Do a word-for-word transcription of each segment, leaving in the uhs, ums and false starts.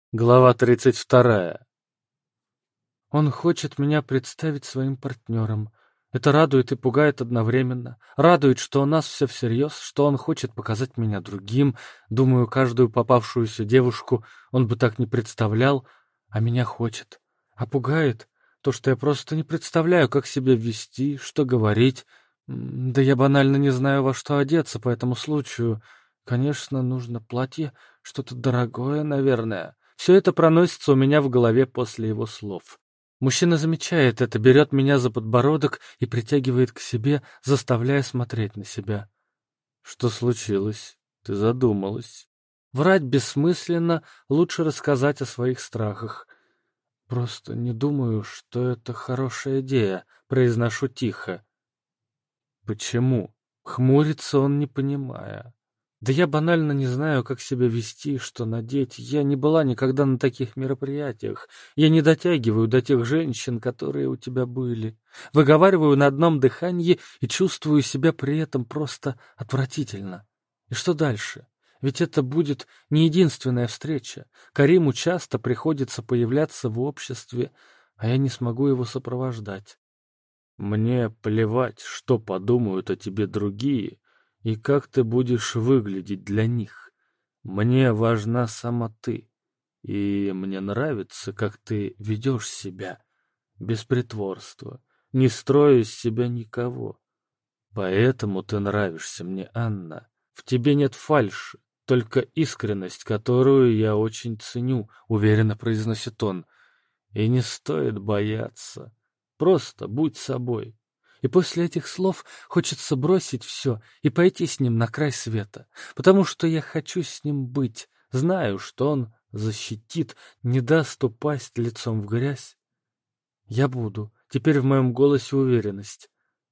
Глава тридцать вторая. Он хочет меня представить своим партнером. Это радует и пугает одновременно. Радует, что у нас все всерьез, что он хочет показать меня другим. Думаю, каждую попавшуюся девушку он бы так не представлял, а меня хочет. А пугает то, что я просто не представляю, как себя вести, что говорить. М, Да я банально не знаю, во что одеться по этому случаю. Конечно, нужно платье, что-то дорогое, наверное. Все это проносится у меня в голове после его слов. Мужчина замечает это, берет меня за подбородок и притягивает к себе, заставляя смотреть на себя. Что случилось? Ты задумалась. Врать бессмысленно, лучше рассказать о своих страхах. Просто не думаю, что это хорошая идея, произношу тихо. Почему? Хмурится он, не понимая. Да я банально не знаю, как себя вести, что надеть. Я не была никогда на таких мероприятиях. Я не дотягиваю до тех женщин, которые у тебя были. Выговариваю на одном дыхании и чувствую себя при этом просто отвратительно. И что дальше? Ведь это будет не единственная встреча. Кариму часто приходится появляться в обществе, а я не смогу его сопровождать. Мне плевать, что подумают о тебе другие и как ты будешь выглядеть для них. Мне важна сама ты, и мне нравится, как ты ведешь себя, без притворства, не строя из себя никого. Поэтому ты нравишься мне, Анна. В тебе нет фальши, только искренность, которую я очень ценю, уверенно произносит он. И не стоит бояться. Просто будь собой. И после этих слов хочется бросить все и пойти с ним на край света, потому что я хочу с ним быть, знаю, что он защитит, не даст упасть лицом в грязь. Я буду. Теперь в моем голосе уверенность.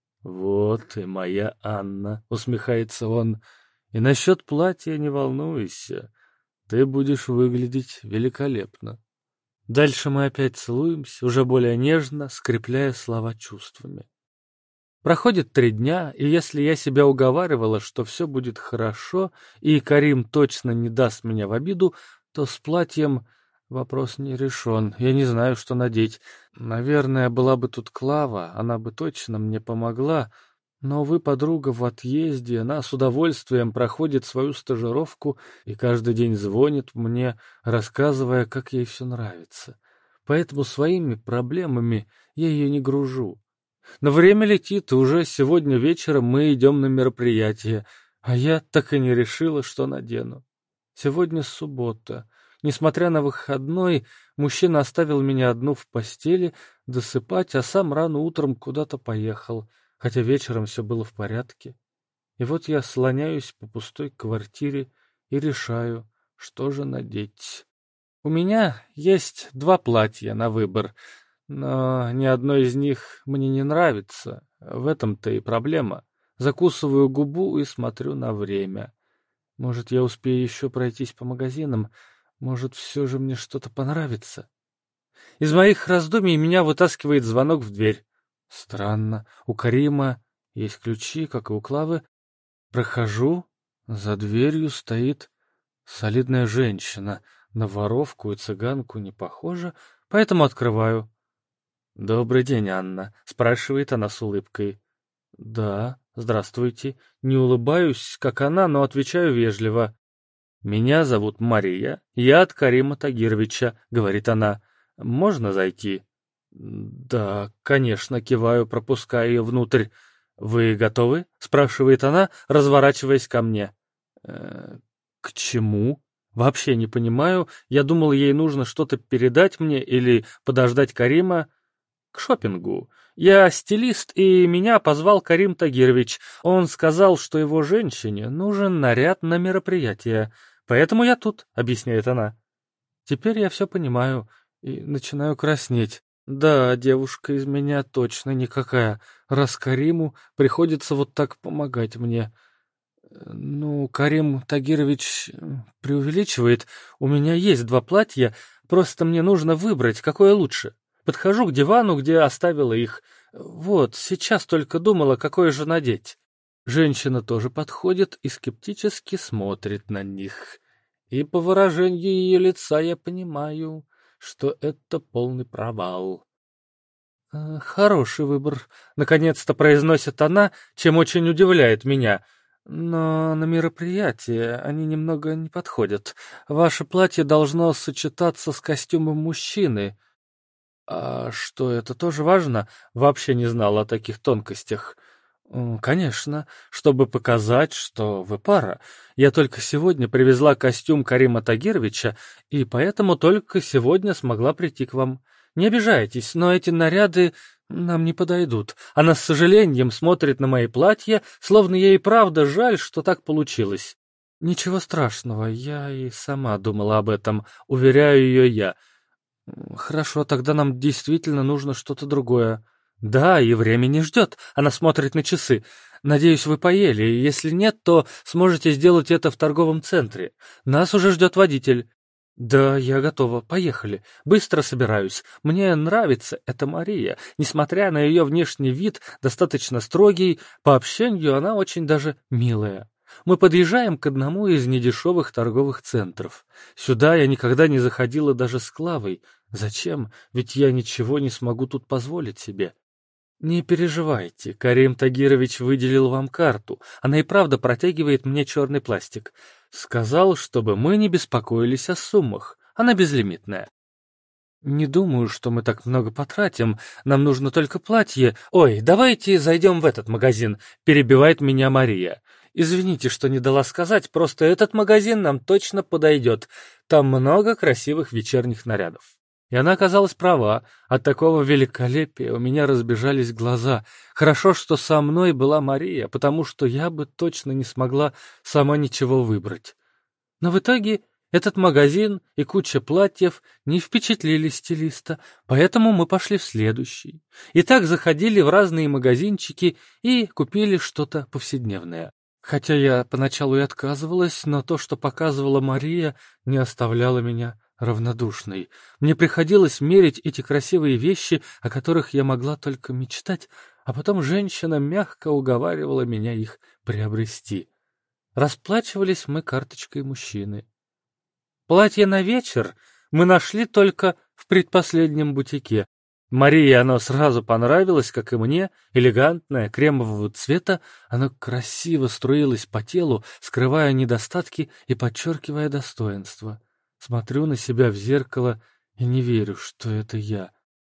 «Вот и моя Анна», — усмехается он, — «и насчет платья не волнуйся, ты будешь выглядеть великолепно». Дальше мы опять целуемся, уже более нежно, скрепляя слова чувствами. Проходит три дня, и если я себя уговаривала, что все будет хорошо, и Карим точно не даст меня в обиду, то с платьем вопрос не решен. Я не знаю, что надеть. Наверное, была бы тут Клава, она бы точно мне помогла. Но, увы, подруга в отъезде, она с удовольствием проходит свою стажировку и каждый день звонит мне, рассказывая, как ей все нравится. Поэтому своими проблемами я ее не гружу. Но время летит, и уже сегодня вечером мы идем на мероприятие, а я так и не решила, что надену. Сегодня суббота. Несмотря на выходной, мужчина оставил меня одну в постели досыпать, а сам рано утром куда-то поехал, хотя вечером все было в порядке. И вот я слоняюсь по пустой квартире и решаю, что же надеть. У меня есть два платья на выбор, но ни одно из них мне не нравится. В этом-то и проблема. Закусываю губу и смотрю на время. Может, я успею еще пройтись по магазинам? Может, все же мне что-то понравится? Из моих раздумий меня вытаскивает звонок в дверь. Странно. У Карима есть ключи, как и у Клавы. Прохожу. За дверью стоит солидная женщина. На воровку и цыганку не похожа, поэтому открываю. «Добрый день, Анна», — спрашивает она с улыбкой. «Да, здравствуйте». Не улыбаюсь, как она, но отвечаю вежливо. «Меня зовут Мария, я от Карима Тагировича», — говорит она. «Можно зайти?» «Да, конечно», — киваю, пропуская ее внутрь. «Вы готовы?» — спрашивает она, разворачиваясь ко мне. «Э, «К чему?» «Вообще не понимаю. Я думал, ей нужно что-то передать мне или подождать Карима». «К шопингу. Я стилист, и меня позвал Карим Тагирович. Он сказал, что его женщине нужен наряд на мероприятие. Поэтому я тут», — объясняет она. Теперь я все понимаю и начинаю краснеть. Да, девушка из меня точно никакая, раз Кариму приходится вот так помогать мне. Э, Ну, Карим Тагирович э, преувеличивает. У меня есть два платья, просто мне нужно выбрать, какое лучше. Подхожу к дивану, где оставила их. Вот, сейчас только думала, какое же надеть. Женщина тоже подходит и скептически смотрит на них. И по выражению ее лица я понимаю, что это полный провал. «Э, «Хороший выбор», — наконец-то произносит она, чем очень удивляет меня. «Но на мероприятие они немного не подходят. Ваше платье должно сочетаться с костюмом мужчины». «А что, это тоже важно?» Вообще не знал о таких тонкостях. «М, «Конечно, чтобы показать, что вы пара. Я только сегодня привезла костюм Карима Тагировича, и поэтому только сегодня смогла прийти к вам. Не обижайтесь, но эти наряды нам не подойдут. Она с сожалением смотрит на мои платья, словно ей правда жаль, что так получилось». «Ничего страшного, я и сама думала об этом, уверяю ее я. Хорошо, тогда нам действительно нужно что-то другое». «Да, и время не ждет», — она смотрит на часы. «Надеюсь, вы поели, и если нет, то сможете сделать это в торговом центре. Нас уже ждет водитель». «Да, я готова, поехали. Быстро собираюсь. Мне нравится эта Мария. Несмотря на ее внешний вид, достаточно строгий, по общению она очень даже милая». Мы подъезжаем к одному из недешевых торговых центров. Сюда я никогда не заходила даже с Клавой. Зачем? Ведь я ничего не смогу тут позволить себе. Не переживайте, Карим Тагирович выделил вам карту. Она и правда протягивает мне черный пластик. Сказал, чтобы мы не беспокоились о суммах. Она безлимитная. Не думаю, что мы так много потратим. Нам нужно только платье. Ой, давайте зайдем в этот магазин, перебивает меня Мария. Извините, что не дала сказать, просто этот магазин нам точно подойдет. Там много красивых вечерних нарядов. И она оказалась права. От такого великолепия у меня разбежались глаза. Хорошо, что со мной была Мария, потому что я бы точно не смогла сама ничего выбрать. Но в итоге этот магазин и куча платьев не впечатлили стилиста, поэтому мы пошли в следующий. И так заходили в разные магазинчики и купили что-то повседневное. Хотя я поначалу и отказывалась, но то, что показывала Мария, не оставляло меня равнодушной. Мне приходилось мерить эти красивые вещи, о которых я могла только мечтать, а потом женщина мягко уговаривала меня их приобрести. Расплачивались мы карточкой мужчины. Платье на вечер мы нашли только в предпоследнем бутике. Марии оно сразу понравилось, как и мне, элегантное, кремового цвета, оно красиво струилось по телу, скрывая недостатки и подчеркивая достоинства. Смотрю на себя в зеркало и не верю, что это я.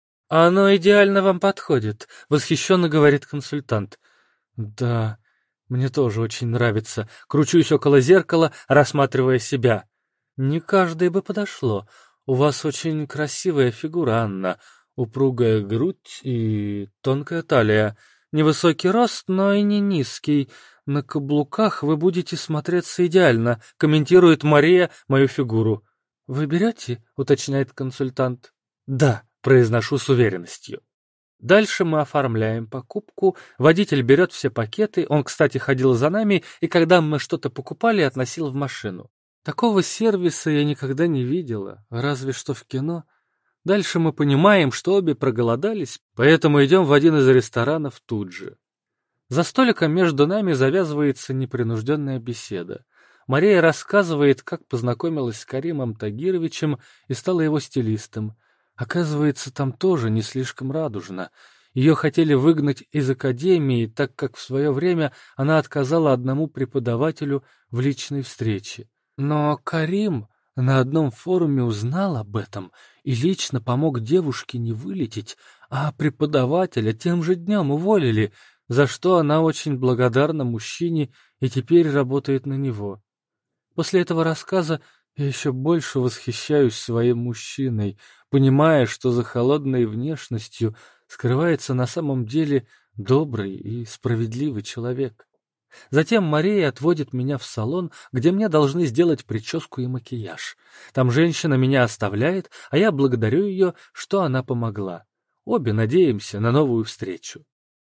«Оно идеально вам подходит», — восхищенно говорит консультант. «Да, мне тоже очень нравится». Кручусь около зеркала, рассматривая себя. «Не каждой бы подошло. У вас очень красивая фигура, Анна. Упругая грудь и тонкая талия. Невысокий рост, но и не низкий. На каблуках вы будете смотреться идеально», — комментирует Мария мою фигуру. «Вы берете?» — уточняет консультант. «Да», — произношу с уверенностью. Дальше мы оформляем покупку, водитель берет все пакеты, он, кстати, ходил за нами, и когда мы что-то покупали, относил в машину. Такого сервиса я никогда не видела, разве что в кино. Дальше мы понимаем, что обе проголодались, поэтому идем в один из ресторанов тут же. За столиком между нами завязывается непринужденная беседа. Мария рассказывает, как познакомилась с Каримом Тагировичем и стала его стилистом. Оказывается, там тоже не слишком радужно. Ее хотели выгнать из академии, так как в свое время она отказала одному преподавателю в личной встрече. Но Карим на одном форуме узнал об этом и лично помог девушке не вылететь, а преподавателя тем же днем уволили, за что она очень благодарна мужчине и теперь работает на него. После этого рассказа я еще больше восхищаюсь своим мужчиной, понимая, что за холодной внешностью скрывается на самом деле добрый и справедливый человек. Затем Мария отводит меня в салон, где мне должны сделать прическу и макияж. Там женщина меня оставляет, а я благодарю ее, что она помогла. Обе надеемся на новую встречу.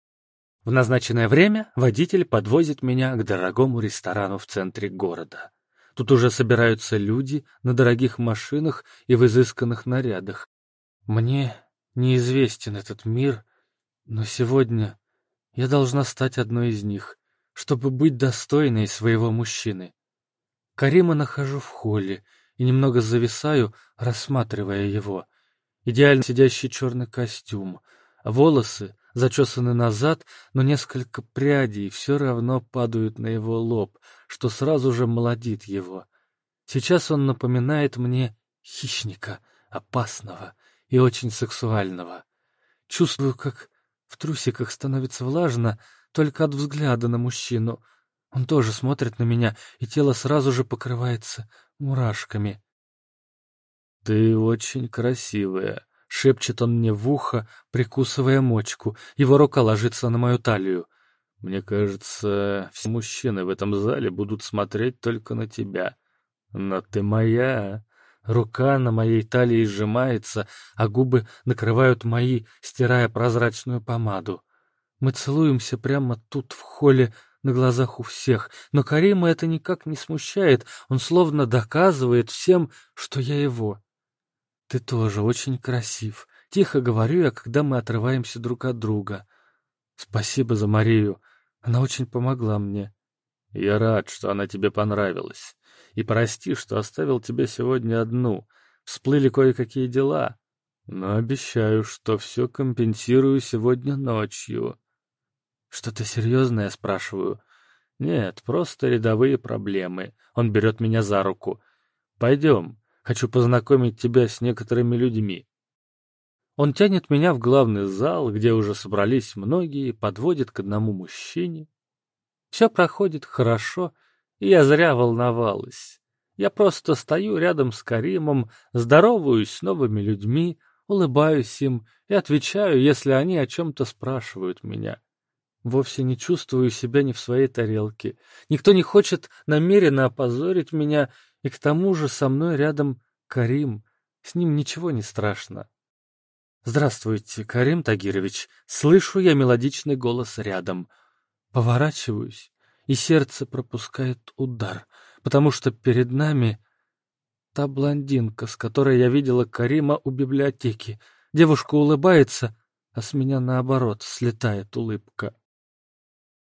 В назначенное время водитель подвозит меня к дорогому ресторану в центре города. Тут уже собираются люди на дорогих машинах и в изысканных нарядах. Мне неизвестен этот мир, но сегодня я должна стать одной из них, чтобы быть достойной своего мужчины. Карима нахожу в холле и немного зависаю, рассматривая его. Идеально сидящий черный костюм, волосы зачесаны назад, но несколько прядей все равно падают на его лоб, что сразу же молодит его. Сейчас он напоминает мне хищника, опасного и очень сексуального. Чувствую, как в трусиках становится влажно только от взгляда на мужчину. Он тоже смотрит на меня, и тело сразу же покрывается мурашками. «Ты очень красивая», — шепчет он мне в ухо, прикусывая мочку. Его рука ложится на мою талию. «Мне кажется, все мужчины в этом зале будут смотреть только на тебя. Но ты моя». Рука на моей талии сжимается, а губы накрывают мои, стирая прозрачную помаду. Мы целуемся прямо тут, в холле, на глазах у всех, но Карима это никак не смущает, он словно доказывает всем, что я его. «Ты тоже очень красив», — тихо говорю я, когда мы отрываемся друг от друга. «Спасибо за Марию, она очень помогла мне». «Я рад, что она тебе понравилась. И прости, что оставил тебя сегодня одну. Всплыли кое-какие дела. Но обещаю, что все компенсирую сегодня ночью». «Что-то серьезное?» — спрашиваю. «Нет, просто рядовые проблемы». Он берет меня за руку. «Пойдем, хочу познакомить тебя с некоторыми людьми». Он тянет меня в главный зал, где уже собрались многие, подводит к одному мужчине. Все проходит хорошо, и я зря волновалась. Я просто стою рядом с Каримом, здороваюсь с новыми людьми, улыбаюсь им и отвечаю, если они о чем-то спрашивают меня. Вовсе не чувствую себя не в своей тарелке. Никто не хочет намеренно опозорить меня, и к тому же со мной рядом Карим. С ним ничего не страшно. «Здравствуйте, Карим Тагирович!» Слышу я мелодичный голос рядом. Поворачиваюсь, и сердце пропускает удар, потому что перед нами та блондинка, с которой я видела Карима у библиотеки. Девушка улыбается, а с меня наоборот слетает улыбка.